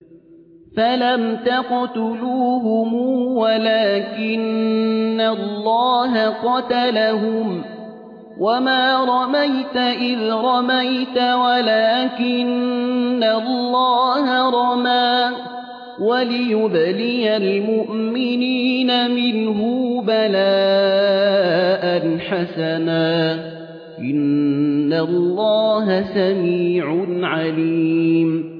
فلم تقتلوهم ولكن الله قتلهم وما رميت إذ رميت ولكن الله رمى وليبلي المؤمنين منه بلاء حسنا إن الله سميع عليم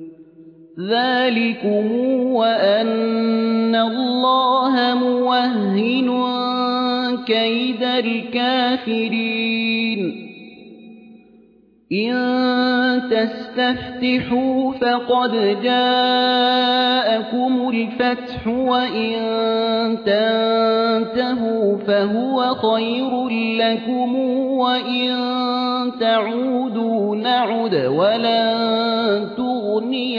ذلكم وأن الله موهن كيد الكافرين إن تستفتحوا فقد جاءكم الفتح وإن تنتهوا فهو خير لكم وإن تعودوا نعد ولن تغني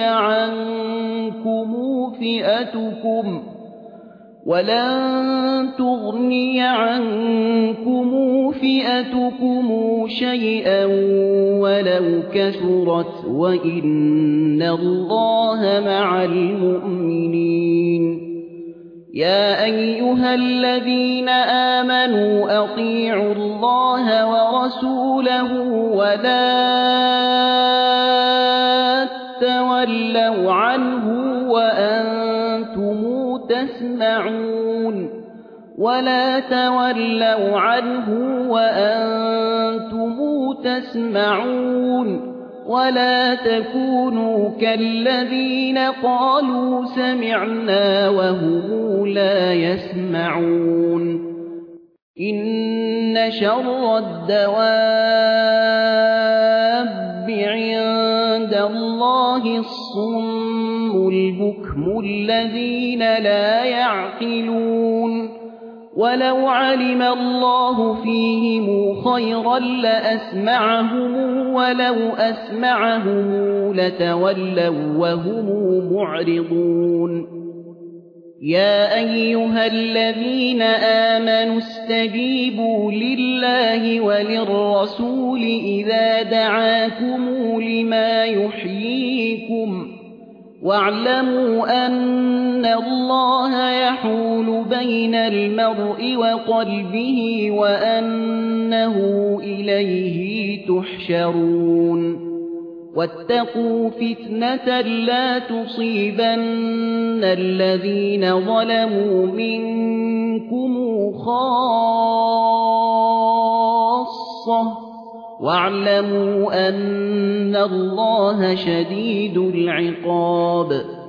عنكم فئتكم شيئا ولو كثرت وإن الله مع المؤمنين يا أيها الذين آمنوا أطيعوا الله ورسوله ولا تولوا عنه وأنتم تسمعون ولا تكونوا كالذين قالوا سمعنا وهم لا يسمعون إن شر الدواب عند الله الصم البكم الذين لا يعقلون ولو علم الله فيهم خيرا لأسمعهم ولو أسمعهم لتولوا وهم معرضون يا أيها الذين آمنوا استجيبوا لله وللرسول إذا دعاكم لما يحييكم واعلموا أن الله يحول بين المرء وقلبه وأنه إليه تحشرون واتقوا فتنة لا تصيبن الذين ظلموا منكم خاصة واعلموا أن الله شديد العقاب